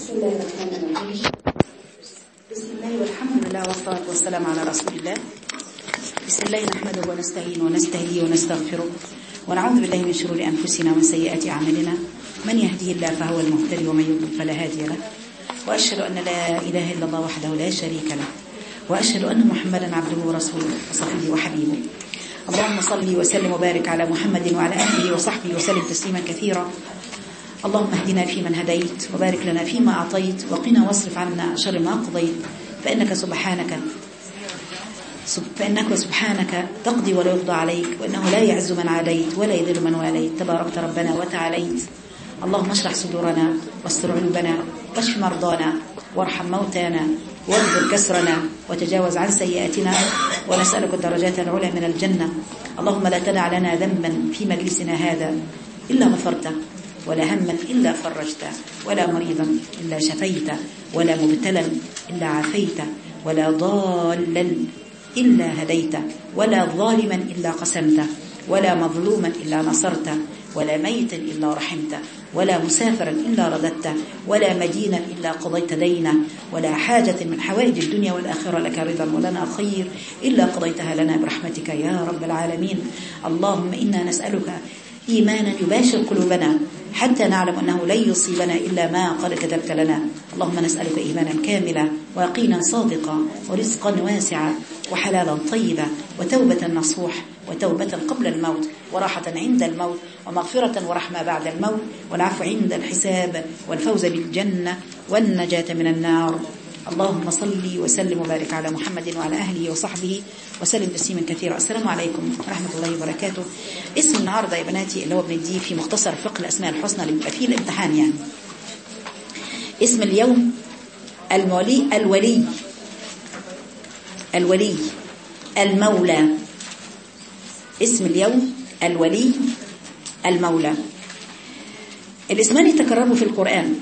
بسم الله الرحمن الرحيم. بسم الله والحمد لله والصلاة والسلام على رسول الله. بسم الله نحمده ونستعينه ونستهديه ونستغفره ونعوذ بالله من شرور أنفسنا ومن سيئات أعمالنا. من يهديه الله فهو المهتدي ومن يضلل فلا هادي له. وأشهد أن لا إله إلا الله وحده لا شريك له، وأشهد أن محمدا عبده ورسوله وصفيه وحبيبه. اللهم صل وسلم وبارك على محمد وعلى آله وصحبه وسلم تسليما كثيرا. اللهم اهدنا فيمن هديت وبارك لنا فيما أعطيت وقنا واصرف عنا شر ما قضيت، فإنك سبحانك تقضي ولا يقضى عليك، وإنه لا يعز من عاديت ولا يذل من واليت، تباركت ربنا وتعاليت. اللهم اشرح صدورنا واستر عيوبنا واشف مرضانا وارحم موتانا واغفر كسرنا وتجاوز عن سيئاتنا، ونسألك الدرجات العلى من الجنة. اللهم لا تدع لنا ذنبا في مجلسنا هذا إلا غفرته، ولا هما إلا فرجته، ولا مريضا إلا شفيته، ولا مبتلا إلا عافيته، ولا ضالا إلا هديته، ولا ظالما إلا قسمته، ولا مظلوما إلا نصرته، ولا ميتا إلا رحمته، ولا مسافرا إلا رددته، ولا مدينا إلا قضيت دينه، ولا حاجة من حوائج الدنيا والآخرة لك رضا ولنا خير إلا قضيتها لنا برحمتك يا رب العالمين. اللهم إنا نسألك إيمانا يباشر قلوبنا حتى نعلم أنه لن يصيبنا إلا ما قد كتبت لنا. اللهم نسألك إيمانا كاملا ويقينا صادقا ورزقا واسعا وحلالا طيبا وتوبة نصوح وتوبة قبل الموت وراحة عند الموت ومغفرة ورحمة بعد الموت والعفو عند الحساب والفوز بالجنة والنجاة من النار. اللهم صل وسلم وبارك على محمد وعلى أهله وصحبه وسلم تسليما كثيرا. السلام عليكم ورحمة الله وبركاته. اسم النهاردة يا بناتي اللي هو بنديه في مختصر فقه الأسماء الحسنى اللي بيبقى فيه الامتحان يعني. اسم اليوم الولي المولى. اسم اليوم الولي المولى. الاسمان تكرروا في القرآن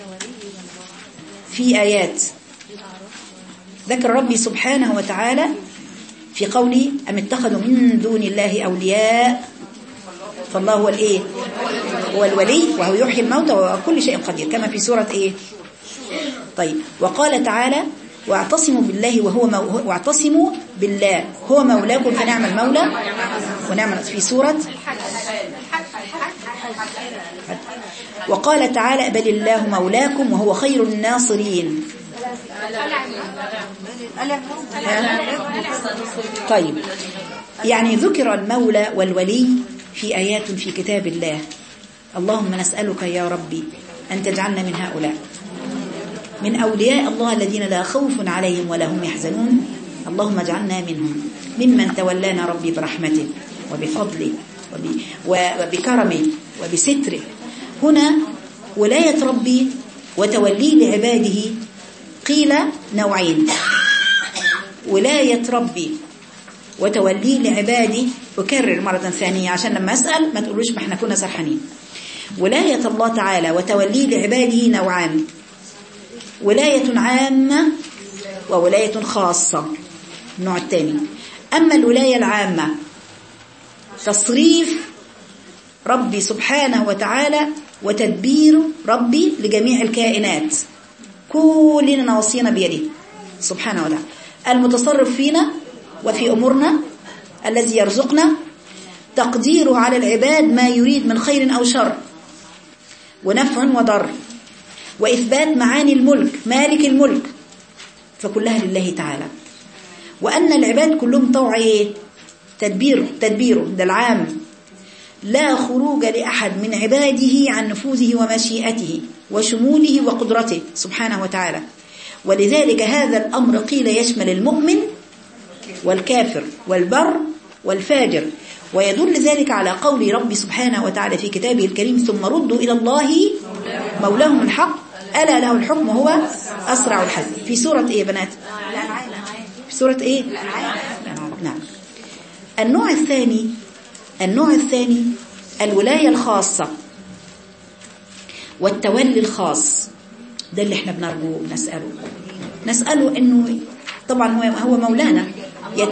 في آيات. ذكر ربي سبحانه وتعالى في قوله أم اتخذوا من دون الله أولياء فالله هو الإيه؟ هو الولي وهو يحيي الموتى وكل شيء قدير، كما في سورة إيه؟ طيب. وقال تعالى واعتصموا بالله واعتصموا بالله هو مولاكم فنعم المولى ونعم في سورة. وقال تعالى بل الله مولاكم وهو خير الناصرين. طيب، يعني ذكر المولى والولي في آيات في كتاب الله. اللهم نسألك يا ربي أن تجعلنا من هؤلاء، من أولياء الله الذين لا خوف عليهم ولا هم يحزنون. اللهم اجعلنا منهم، ممن تولانا ربي برحمته وبفضله وبكرمه وبستره. هنا ولاية ربي وتولي لعباده قيل نوعين. ولاية ربي وتولي لعبادي، أكرر مرة ثانية عشان لما أسأل ما تقولوش ما احنا كنا سرحانين. ولاية الله تعالى وتولي لعباده نوعان، ولاية عامة وولاية خاصة. النوع الثاني، أما الولاية العامة تصريف ربي سبحانه وتعالى وتدبير ربي لجميع الكائنات، كلنا نواصينا بيده سبحانه وتعالى، المتصرف فينا وفي أمورنا، الذي يرزقنا، تقديره على العباد ما يريد من خير أو شر ونفع وضر، وإثبات معاني الملك، مالك الملك، فكلها لله تعالى. وأن العباد كلهم طوع تدبيره ده العام، لا خروج لأحد من عباده عن نفوذه ومشيئته وشموله وقدرته سبحانه وتعالى. ولذلك هذا الأمر قيل يشمل المؤمن والكافر والبر والفاجر. ويدل ذلك على قول ربي سبحانه وتعالى في كتابه الكريم ثم ردوا إلى الله مولاهم الحق ألا له الحكم وهو أسرع الحسب. في سورة إيه بنات؟ في سورة إيه؟ نعم. النوع الثاني الولاية الخاصة والتولي الخاص. ده اللي احنا بنرجوه نسأله انه طبعا هو مولانا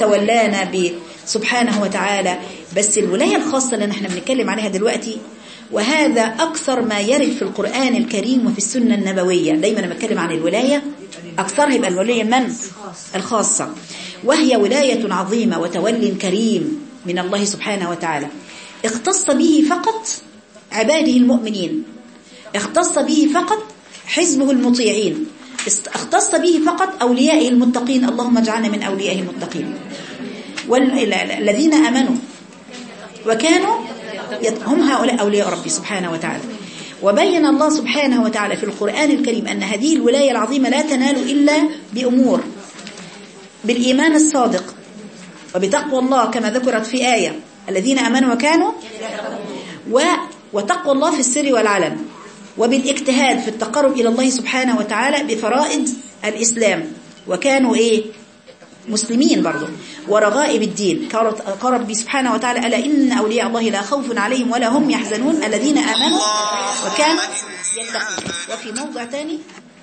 يتولانا سبحانه وتعالى. بس الولاية الخاصة اللي احنا بنتكلم عليها دلوقتي وهذا أكثر ما يرد في القرآن الكريم وفي السنة النبوية. دايما لما أتكلم عن الولاية أكثرها يبقى الولاية من؟ الخاصة، وهي ولاية عظيمة وتولي كريم من الله سبحانه وتعالى، اختص به فقط عباده المؤمنين، اختص به فقط حزبه المطيعين، اختص به فقط أوليائه المتقين. اللهم اجعلنا من أوليائه المتقين والذين آمنوا وكانوا هم هؤلاء أولياء ربي سبحانه وتعالى. وبين الله سبحانه وتعالى في القرآن الكريم أن هذه الولاية العظيمة لا تنال إلا بأمور: بالإيمان الصادق، وبتقوى الله كما ذكرت في آية الذين آمنوا وكانوا، وتقوى الله في السر والعلن، وبالاجتهاد في التقرب إلى الله سبحانه وتعالى بفرائض الإسلام، وكانوا مسلمين برضو، ورغائب الدين. قال ربي سبحانه وتعالى: ألا إن أولياء الله لا خوف عليهم ولا هم يحزنون الذين آمنوا وكانوا يتقون. وفي موضع تاني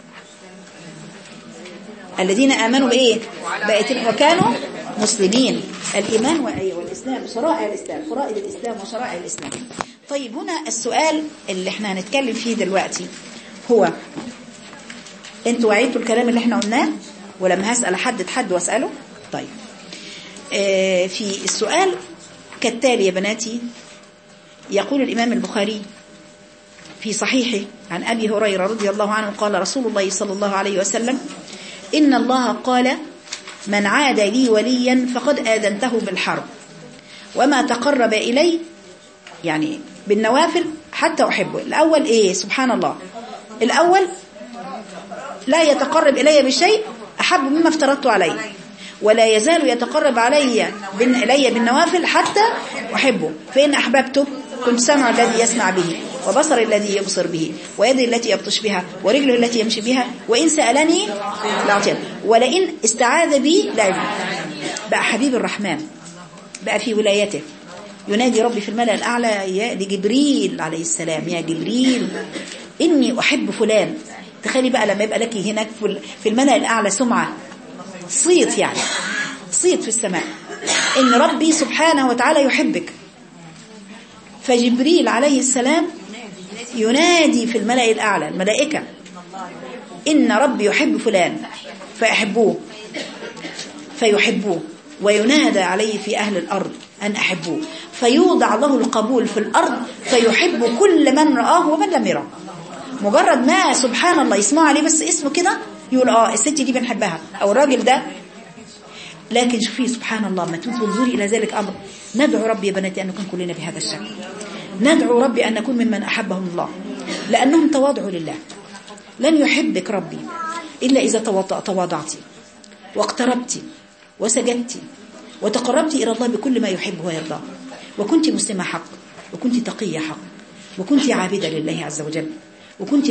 الذين آمنوا وكانوا مسلمين. الإيمان والإسلام شرائع الإسلام، فرائض الإسلام وشرائع الإسلام. طيب، هنا السؤال اللي احنا هنتكلم فيه دلوقتي هو: انتوا وعيتوا الكلام اللي احنا قلناه؟ ولما هسأل حد واسأله. طيب، في السؤال كالتالي يا بناتي. يقول الإمام البخاري في صحيحه عن أبي هريرة رضي الله عنه قال رسول الله صلى الله عليه وسلم: إن الله قال: من عاد لي وليا فقد آذنته بالحرب، وما تقرب إلي يعني بالنوافل حتى أحبه. الأول سبحان الله، الأول لا يتقرب إلي بشيء أحب مما افترضت عليه، ولا يزال يتقرب إلي بالنوافل حتى أحبه. فإن أحببته كنت سمع الذي يسمع به، وبصر الذي يبصر به، ويدي التي يبطش بها، ورجله التي يمشي بها، وإن سألني لأعطيه، ولئن استعاذ بي لأعطيه. بقى حبيب الرحمن بقى في ولايته ينادي ربي في الملأ الأعلى لجبريل عليه السلام: يا جبريل إني أحب فلان. تخيلي بقى لما يبقى لك هناك في الملأ الأعلى سمعة، صيت يعني صيت في السماء إن ربي سبحانه وتعالى يحبك. فجبريل عليه السلام ينادي في الملأ الأعلى الملائكة: إن ربي يحب فلان فأحبوه، فيحبوه، وينادى عليه في أهل الأرض أن أحبوه، فيوضع له القبول في الأرض فيحب كل من رآه ومن لم يراه. مجرد ما سبحان الله يسمع عليه بس اسمه كده يقول الست دي بنحبها، أو الراجل ده. لكن شوفي سبحان الله، ما تنظري إلى ذلك أمر. ندعو ربي يا بناتي أن نكون كلنا بهذا الشكل، ندعو ربي أن نكون ممن أحبهم الله، لأنهم تواضعوا لله. لن يحبك ربي إلا إذا تواضعتي واقتربتي وسجدتي وتقربتي إلى الله بكل ما يحبه ويرضاه، وكنت مسلمة حق، وكنت تقية حق، وكنت عابدة لله عز وجل، وكنت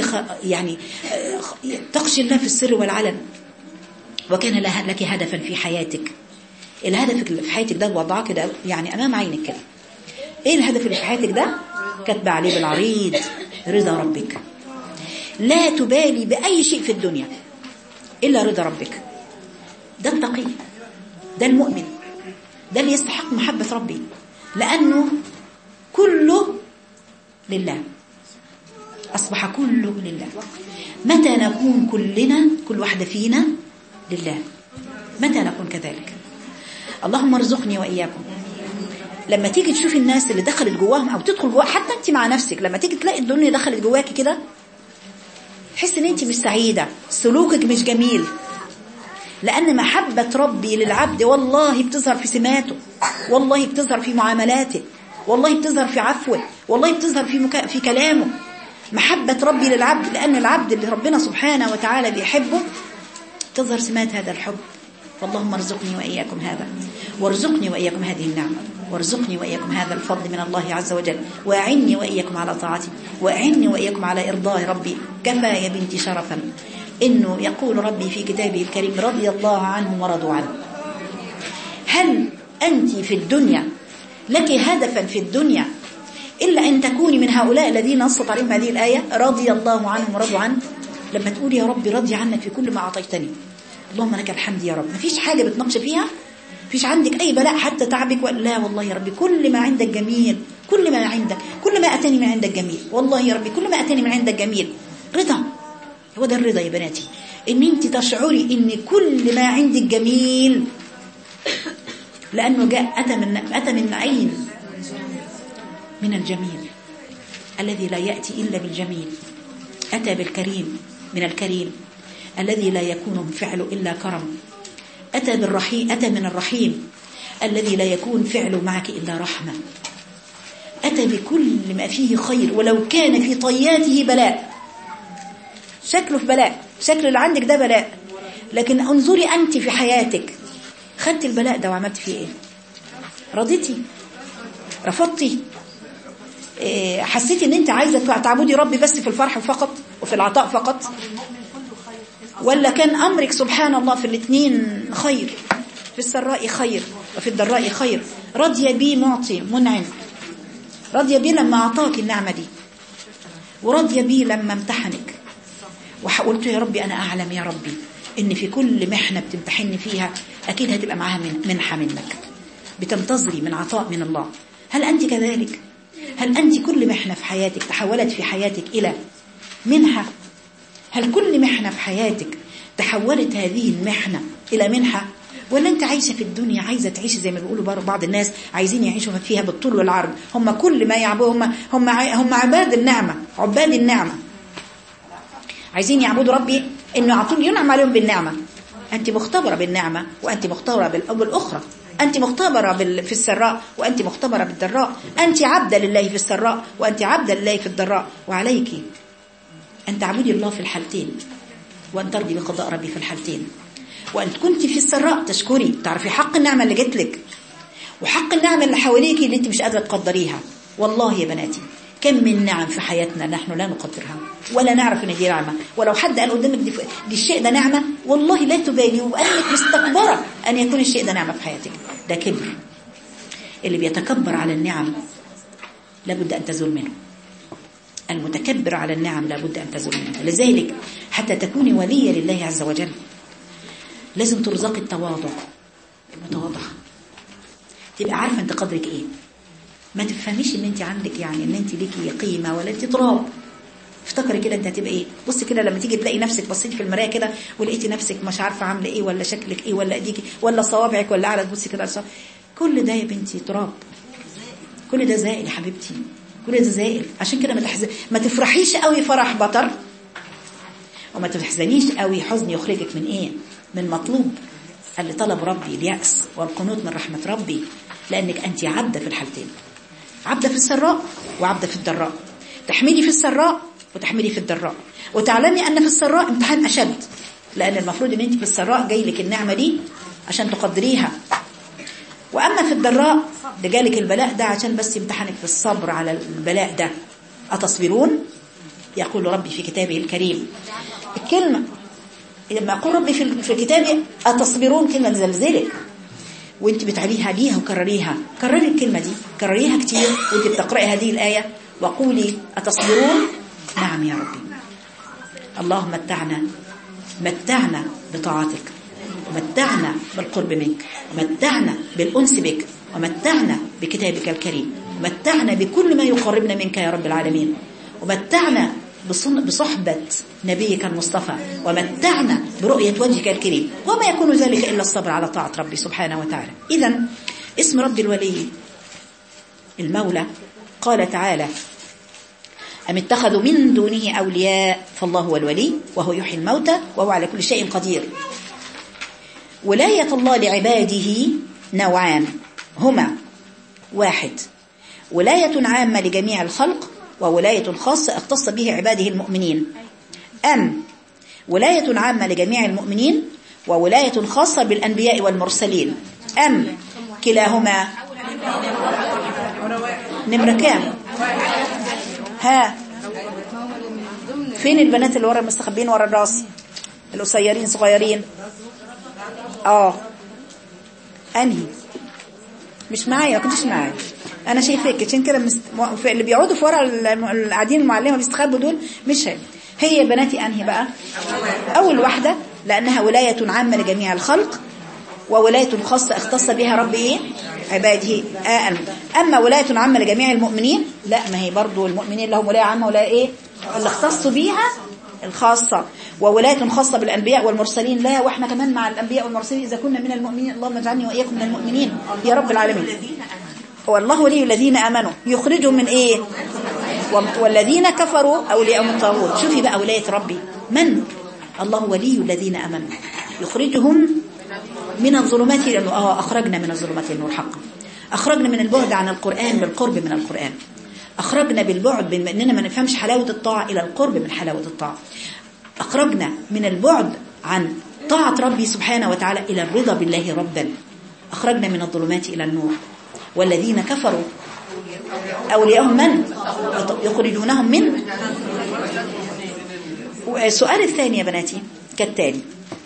تخشي الله في السر والعلن، وكان لك هدفا في حياتك. الهدف في حياتك ده وضعه كده يعني أمام عينك كده. إيه الهدف اللي في حياتك ده؟ كتب عليه بالعريض: رضا ربك. لا تبالي بأي شيء في الدنيا إلا رضا ربك. ده التقي، ده المؤمن، ده اللي يستحق محبة ربي، لأنه كله لله، أصبح كله لله. متى نكون كلنا، كل واحدة فينا لله؟ متى نكون كذلك؟ اللهم ارزقني وإياكم. لما تيجي تشوفي الناس اللي دخلت جواهم أو تدخل جواها، حتى أنت مع نفسك، لما تيجي تلاقي الدنيا دخلت جواكي كده، تحس ان انت مش سعيدة، سلوكك مش جميل، لأن محبة ربي للعبد والله بتظهر في سماته، والله بتظهر في معاملاته، والله بتظهر في عفوه، والله بتظهر في كلامه. محبة ربي للعبد، لأن العبد اللي ربنا سبحانه وتعالى بيحبه تظهر سمات هذا الحب. فاللهم ارزقني وإياكم هذا، وارزقني وإياكم هذه النعمة، وارزقني وإياكم هذا الفضل من الله عز وجل، وأعني وإياكم على طاعته، وأعني وإياكم على إرضاء ربي. كفى يا بنتي شرفا إنه يقول ربي في كتابه الكريم: رضي الله عنهم ورضوا عنه. هل أنت في الدنيا لك هدفا في الدنيا إلا أن تكوني من هؤلاء الذين نصت عليهم هذه الآية: رضي الله عنهم ورضوا عنه؟ لما تقول يا ربي راضي عنك في كل ما أعطيتني، اللهم لك الحمد يا رب، مفيش حاجة بتنقش فيها، مفيش عندك أي بلاء حتى تعبك، لا والله يا ربي كل ما عندك جميل، كل ما عندك، كل ما أتاني من عندك جميل، والله يا ربي كل ما أتاني من عندك جميل. رضا، هو ده الرضا يا بناتي، ان انت تشعري ان كل ما عندك جميل، لأنه جاء أتى من عين من الجميل الذي لا يأتي إلا بالجميل، أتى بالكريم من الكريم الذي لا يكون فعله إلا كرم، أتى بالرحيم، أتى من الرحيم الذي لا يكون فعله معك إلا رحمة، أتى بكل ما فيه خير ولو كان في طياته بلاء، شكله في بلاء، شكل اللي عندك ده بلاء، لكن انظري أنت في حياتك، خدت البلاء ده وعملت فيه إيه؟ رضيتي؟ رفضتي؟ حسيتي ان انت عايزة تعبدي ربي بس في الفرح فقط وفي العطاء فقط، ولا كان أمرك سبحان الله في الاثنين خير، في السراء خير وفي الضراء خير، رضي بي معطي منعم، رضي بي لما أعطاك النعمة دي، ورضي بي لما امتحنك، وقلت يا ربي أنا أعلم يا ربي إن في كل محنة بتمتحني فيها أكيد هتبقى معاها منحة منك، بتنتظري من عطاء من الله. هل أنت كذلك؟ هل أنت كل محنة في حياتك تحولت في حياتك إلى منحة؟ هل كل محنة في حياتك تحولت هذه المحنة إلى منحة؟ ولا أنت عايشة في الدنيا عايزة تعيش زي ما بيقولوا بعض الناس عايزين يعيشوا فيها بالطول والعرض، هم كل ما يعبدوا هم عباد النعمة، عباد النعمة، عايزين يعبدوا ربي إنه يعطون ينعم عليهم بالنعمة. أنت مختبرة بالنعمة وأنت مختبرة بالأخرى، أنت مختبرة في السراء وأنت مختبرة بالضراء، أنت عبدة لله في السراء وأنت عبدة لله في الضراء، وعليك أن تعبدي الله في الحالتين وأن ترضي بقضاء ربي في الحالتين، وأن كنت في السراء تشكري، تعرفي حق النعمة اللي جت لك وحق النعمة اللي حواليك اللي أنت مش قادرة تقدريها. والله يا بناتي كم من نعم في حياتنا نحن لا نقدرها ولا نعرف ان دي نعمة، ولو حد قال قدامك دي الشيء ده نعمة والله لا تبالي، وأنك مستكبرة أن يكون الشيء ده نعمة في حياتك، ده كبر. اللي بيتكبر على النعم لابد أن تزول منه، المتكبر على النعم لابد أن تزول منه. لذلك حتى تكوني ولية لله عز وجل لازم ترزقي التواضع، المتواضعة، تبقى عارفة انت قدرك ايه، ما تفهميش ان انت عندك يعني ان انت ليكي قيمة ولا انت تراب. افتكري كده انت هتبقى ايه، بصي كده لما تيجي تلاقي نفسك بصيتي في المرايه كده ولقيتي نفسك مش عارفه عامله ايه ولا شكلك ايه ولا ايديكي ولا صوابعك ولا على تبصي كده كل ده يا بنتي تراب، كل ده زائل يا حبيبتي، كل ده زائل. عشان كده ما تفرحيش قوي فرح بطر، وما تحزنيش قوي حزن يخرجك من ايه، من مطلوب اللي طلب ربي، اليأس والقنوط من رحمة ربي، لأنك أنت عبدة في الحالتين، عبدة في السراء وعبدة في الضراء، تحملي في السراء وتحملي في الضراء، وتعلمي أن في السراء امتحان أشد، لأن المفروض أن أنت في السراء جاي لك النعمة دي عشان تقدريها، وأما في الضراء ده جالك البلاء ده عشان بس يمتحنك في الصبر على البلاء ده. أتصبرون؟ يقول ربي في كتابه الكريم الكلمة لما أقول ربي في كتابه أتصبرون، كلمة زلزلك وانت بتعليها ليها وكرريها، كرري الكلمة دي، كرريها كتير وانت بتقرأي هذه الآية وقولي أتصبرون. نعم يا ربي، اللهم متعنا بطاعتك، ومتعنا بالقرب منك، ومتعنا بالأنس بك، ومتعنا بكتابك الكريم، ومتعنا بكل ما يقربنا منك يا رب العالمين، ومتعنا بصحبة نبيك المصطفى، ومتعنا برؤية وجهك الكريم، وما يكون ذلك إلا الصبر على طاعة ربي سبحانه وتعالى. إذن اسم رب الولي المولى، قال تعالى أم اتخذوا من دونه أولياء فالله هو الولي وهو يحيي الموتى وهو على كل شيء قدير. ولاية الله لعباده نوعان هما: واحد ولاية عامة لجميع الخلق، وولاية خاصة اختص به عباده المؤمنين. أم ولاية عامة لجميع المؤمنين وولاية خاصة بالأنبياء والمرسلين. أم كلاهما؟ نمرة كام؟ ها، فين البنات اللي ورا المستخبين ورا الراس القصيرين صغيرين؟ أنهي مش معايا، كنتش معايا، انا شايفاك عشان كده اللي بيقعدوا في ورا القاعدين المعلمه بيستخبوا دول مش هي بناتي. انهي بقى؟ اول واحده لانها ولايه عامه لجميع الخلق، وولايه خاصه اختص بها ربي ايه؟ عباده أما ولاية عامة لجميع المؤمنين لا، ما هي برضو المؤمنين لهم ولاية عامة ولاية إيه اللي اختصوا بيها الخاصة، وولاية خاصة بالأنبياء والمرسلين لا، وإحنا كمان مع الأنبياء والمرسلين إذا كنا من المؤمنين. اللهم اجعلني وإياكم من المؤمنين يا رب العالمين. والله ولي الذين آمنوا يخرجهم من إيه، والذين كفروا أولياءهم الطاغوت. شوفي بقى ولاية ربي من؟ الله ولي الذين آمنوا يخرجهم من الظلمات إلى النور. أخرجنا من الظلمات إلى النور حقا. أخرجنا من البعد عن القرآن بالقرب من القرآن. أخرجنا بالبعد بأننا ما نفهمش حلاوة الطاعة إلى القرب من حلاوة الطاعة. أخرجنا من البعد عن طاعة ربي سبحانه وتعالى إلى الرضا بالله ربا. أخرجنا من الظلمات إلى النور. والذين كفروا أولياءهم من؟ يخرجونهم من. السؤال الثاني يا بناتي كالتالي: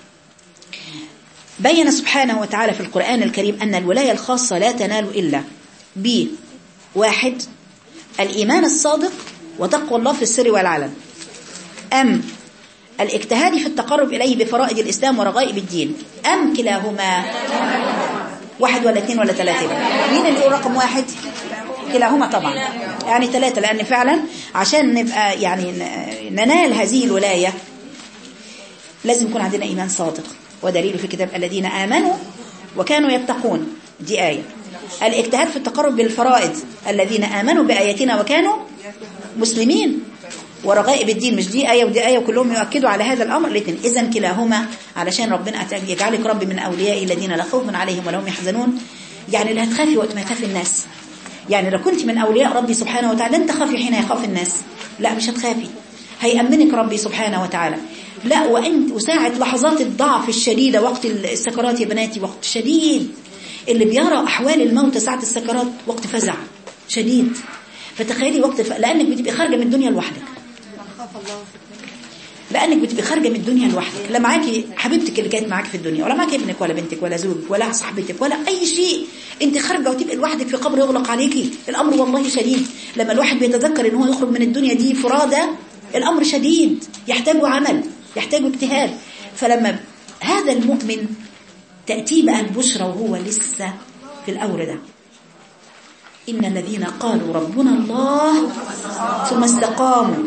بين سبحانه وتعالى في القرآن الكريم أن الولاية الخاصة لا تنال إلا بواحد: الإيمان الصادق وتقوى الله في السر والعلن، أم الاجتهاد في التقرب إليه بفرائض الإسلام ورغائب الدين، أم كلاهما؟ واحد ولا اثنين ولا ثلاثة؟ مين اللي يقول رقم واحد؟ كلاهما طبعا، يعني ثلاثة، لأن فعلا عشان نبقى يعني ننال هذه الولاية لازم يكون عندنا إيمان صادق، ودليل في الكتاب الذين آمنوا وكانوا يتقون، دي آية. الاجتهاد في التقرب بالفرائض الذين آمنوا بآياتنا وكانوا مسلمين، ورغائب الدين، مش دي آية ودي آية وكلهم يؤكدوا على هذا الأمر الاثنين. إذن كلاهما، علشان ربنا يجعلك ربي من أولياء الذين لا خوف عليهم ولا هم يحزنون. يعني لا تخافي وقت ما يخاف الناس، يعني لو كنت من أولياء ربي سبحانه وتعالى لن تخافي حين يخاف الناس، لا مش هتخافي، هيأمنك ربي سبحانه وتعالى. لا، وساعة لحظات الضعف الشديدة وقت السكرات يا بناتي، وقت شديد، اللي بيرى أحوال الموت ساعة السكرات وقت فزع شديد. فتخيلي وقت لأنك بتبقى خارجة من الدنيا لوحدك، لأنك بتبقى خارجة من الدنيا لوحدك، لا معاكي حبيبتك اللي كانت معاكي في الدنيا، ولا معاكي ابنك ولا بنتك ولا زوجك ولا صاحبتك ولا أي شيء. انت خارجة وتبقى لوحدك في قبر يغلق عليكي. الأمر والله شديد. لما الواحد بيتذكر ان هو يخرج من الدنيا دي فرادة، الأمر شديد، يحتاج عمل، يحتاج اجتهاد. فلما هذا المؤمن تأتي بقى البشرى وهو لسه في الأور ده: إن الذين قالوا ربنا الله ثم استقاموا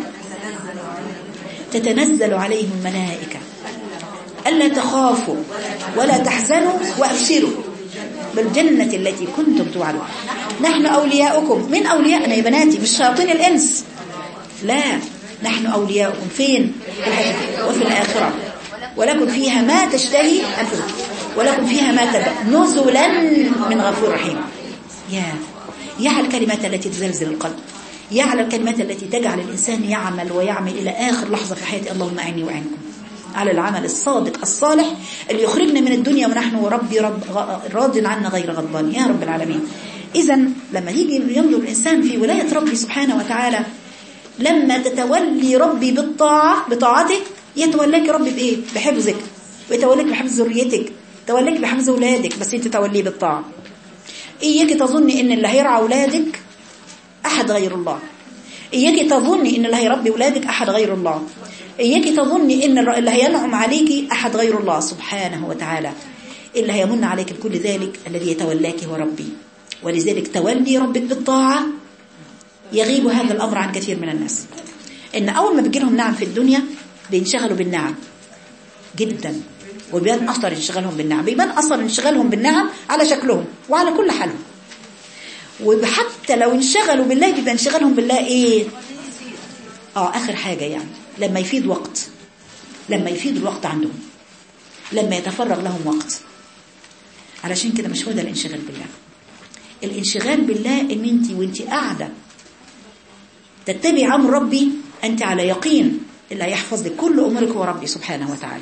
تتنزل عليهم الملائكة ألا تخافوا ولا تحزنوا وأبشروا بالجنة التي كنتم توعدون. نحن أولياؤكم. من أولياءنا يا بناتي؟ مش شياطين الإنس، لا، نحن أولياؤكم فين؟ وفي الآخرة، ولكم فيها ما تشتهي أنفسكم ولكم فيها ما تدعون نزلا من غفور رحيم. يا على الكلمات التي تزلزل القلب، يا على الكلمات التي تجعل الإنسان يعمل ويعمل إلى آخر لحظة في حياته. اللهم أعني وأعنكم على العمل الصادق الصالح اللي يخرجنا من الدنيا ونحن ربي راض عنا غير غضبان يا رب العالمين. إذن لما يجي ينظر الإنسان في ولاية ربي سبحانه وتعالى، لما تتولي ربي بطاعتك يتولاك ربي بإيه؟ بحفظك، ويتولاك بحفظ ذريتك، يتولاك بحفظ أولادك، بس أنت توليه بالطاعة. إياك تظني إن اللي هيرعى أولادك أحد غير الله، إياك تظني إن اللي هيربي أولادك أحد غير الله، إياك تظني إن اللي هينعم عليك أحد غير الله سبحانه وتعالى. اللي هيمن عليك بكل ذلك الذي يتولاك هو ربي. ولذلك تولي ربك بالطاعة يغيب هذا الأمر عن كثير من الناس. إن أول ما بيجيلهم نعم في الدنيا بينشغلوا بالنعم جدا، وبيبان أثر انشغالهم بالنعم، بيبان أثر انشغالهم بالنعم على شكلهم وعلى كل حالهم. وحتى لو انشغلوا بالله بيبقى انشغالهم بالله إيه؟ آخر حاجة يعني لما يفيد وقت، لما يفيد الوقت عندهم، لما يتفرغ لهم وقت. علشان كده مش هو ده الانشغال بالله. الانشغال بالله ان انت وانت قاعدة تتبع امر ربي، انت على يقين اللي هيحفظ لك كل امورك هو ربي سبحانه وتعالى.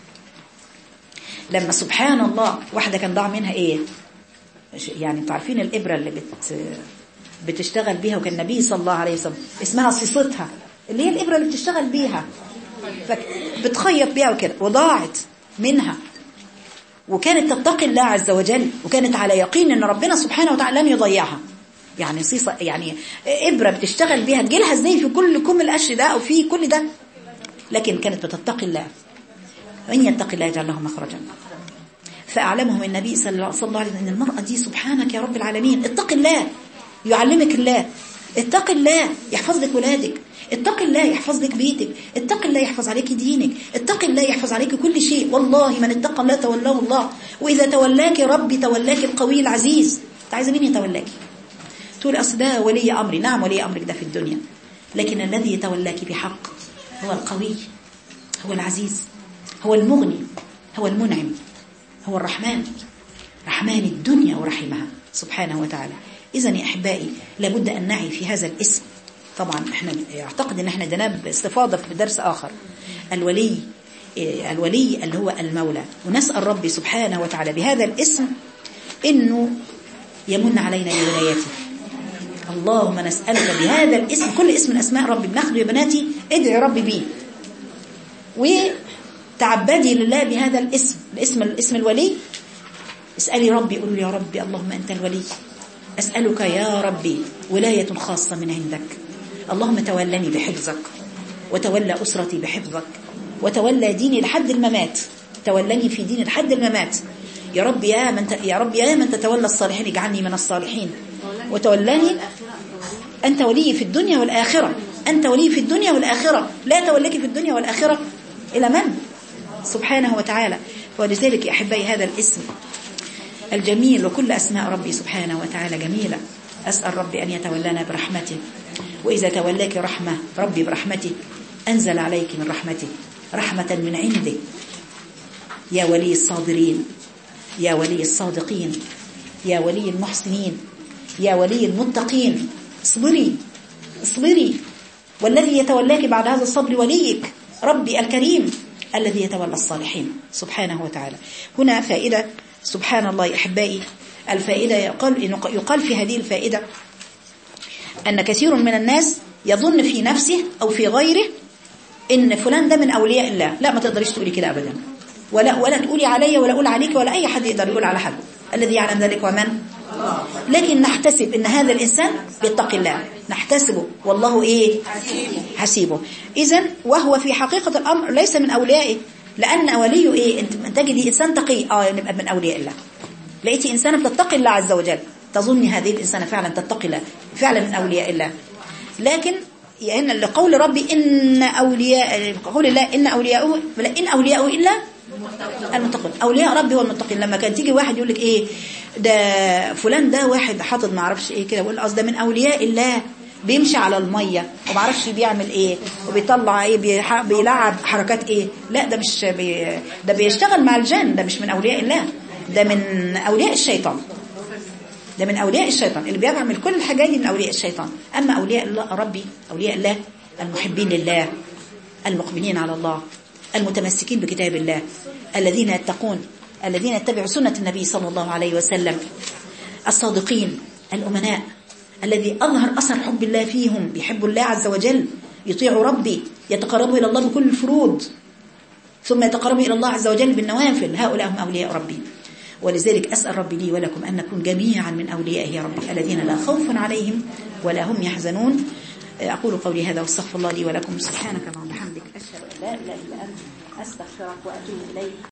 لما سبحان الله واحدة كان ضاع منها ايه، يعني انتوا عارفين الابرة اللي بتشتغل بيها، وكان النبي صلى الله عليه وسلم اسمها صيصتها، اللي هي الابرة اللي بتشتغل بيها بتخيط بيها وكده، وضاعت منها، وكانت تتقي الله عز وجل، وكانت على يقين ان ربنا سبحانه وتعالى لم يضيعها. يعني صيصة، يعني ابرة بتشتغل بيها تجيلها ازاي في كل كم القش ده او في كل ده، لكن كانت بتتقي الله. وإن يتقي الله يجعل له مخرجا. فأعلمهم النبي صلى الله عليه وسلم أن المرأة دي سبحانك يا رب العالمين، اتق الله يعلمك الله، اتق الله يحفظ لك ولادك، اتق الله يحفظ لك بيتك، اتق الله يحفظ عليك دينك، اتق الله يحفظ عليك كل شيء. والله من اتق الله تولاه الله، وإذا تولاك ربي تولاك القوي العزيز. انت عايزة مين يتولاك؟ تقول أصل ده ولي أمري. نعم ولي أمرك ده في الدنيا، لكن الذي يتولاك بحق هو القوي، هو العزيز، هو المغني، هو المنعم، هو الرحمن، رحمن الدنيا ورحمها سبحانه وتعالى. إذن يا أحبائي لابد أن نعي في هذا الاسم. طبعا احنا اعتقد ان احنا دنا باستفاضة في درس آخر. الولي اللي هو المولى، ونسأل ربي سبحانه وتعالى بهذا الاسم انه يمن علينا بولايته. اللهم نسألك بهذا الاسم، كل اسم من اسماء ربي بناخده يا بناتي ادعي ربي بيه وتعبدي لله بهذا الاسم الولي. اسألي ربي، قولوا يا ربي اللهم أنت الولي، أسألك يا ربي ولاية خاصة من عندك. اللهم تولني بحفظك، وتولى أسرتي بحفظك، وتولى ديني لحد الممات، تولني في ديني لحد الممات يا رب. يا من تتولى الصالحين اجعلني من الصالحين، وتولاني. أنت ولي في الدنيا والآخرة، أنت ولي في الدنيا والآخرة، لا تولك في الدنيا والآخرة إلى من؟ سبحانه وتعالى. ولذلك يا أحبائي هذا الاسم الجميل، وكل أسماء ربي سبحانه وتعالى جميلة. أسأل ربي أن يتولانا برحمته، وإذا تولاك رحمة ربي برحمته أنزل عليك من رحمته رحمة من عنده. يا ولي الصابرين، يا ولي الصادقين، يا ولي المحسنين، يا ولي المتقين، اصبري اصبري. والذي يتولاك بعد هذا الصبر وليك ربي الكريم الذي يتولى الصالحين سبحانه وتعالى. هنا فائدة سبحان الله أحبائي. الفائدة يقال في هذه الفائدة أن كثير من الناس يظن في نفسه أو في غيره إن فلان ده من أولياء الله. لا، ما تقدريش تقولي كده أبدا، ولا تقولي علي ولا أقول عليك ولا أي حد يقدر يقول على حد. الذي يعلم ذلك ومن. لكن نحتسب إن هذا الإنسان يتقي الله، نحتسبه والله إيه حسيبه. إذن وهو في حقيقة الأمر ليس من أوليائه، لأن وليه إيه؟ أنت تجدي إنسان تقي يبقى من أولياء الله. لقيتي إنسانة بتتقي الله عز وجل تظني هذه الإنسانة فعلا تتقي الله، فعلا من أولياء الله. لكن يعني لقول ربي إن أولياء، قول الله إن أولياءه إلا المتقين. أولياء ربي والمتقين. لما كان تيجي واحد يقول لك إيه ده فلان ده واحد حاطط ما اعرفش إيه كده، يقول قصده من أولياء الله، بيمشي على المية وما اعرفش بيعمل إيه وبيطلع إيه بيلعب حركات إيه. لا، ده مش ده بيشتغل مع الجن، ده مش من أولياء الله، ده من أولياء الشيطان، ده من أولياء الشيطان اللي بيعمل كل الحاجات دي من أولياء الشيطان. أما أولياء الله ربي، أولياء الله المحبين لله، المقبلين على الله، المتمسكين بكتاب الله، الذين يتقون، الذين يتبعوا سنة النبي صلى الله عليه وسلم، الصادقين الأمناء، الذي أظهر أثر حب الله فيهم، بيحبوا الله عز وجل، يطيعوا ربي، يتقربوا إلى الله بكل الفروض، ثم يتقربوا إلى الله عز وجل بالنوافل. هؤلاء هم أولياء ربي. ولذلك أسأل ربي لي ولكم أن نكون جميعا من أوليائه يا ربي، الذين لا خوف عليهم ولا هم يحزنون. أقول قولي هذا واستغفر الله لي ولكم. سبحانك اللهم وبحمدك، أشهد أن لا إله إلا أنت، أستغفرك وأتوب إليك.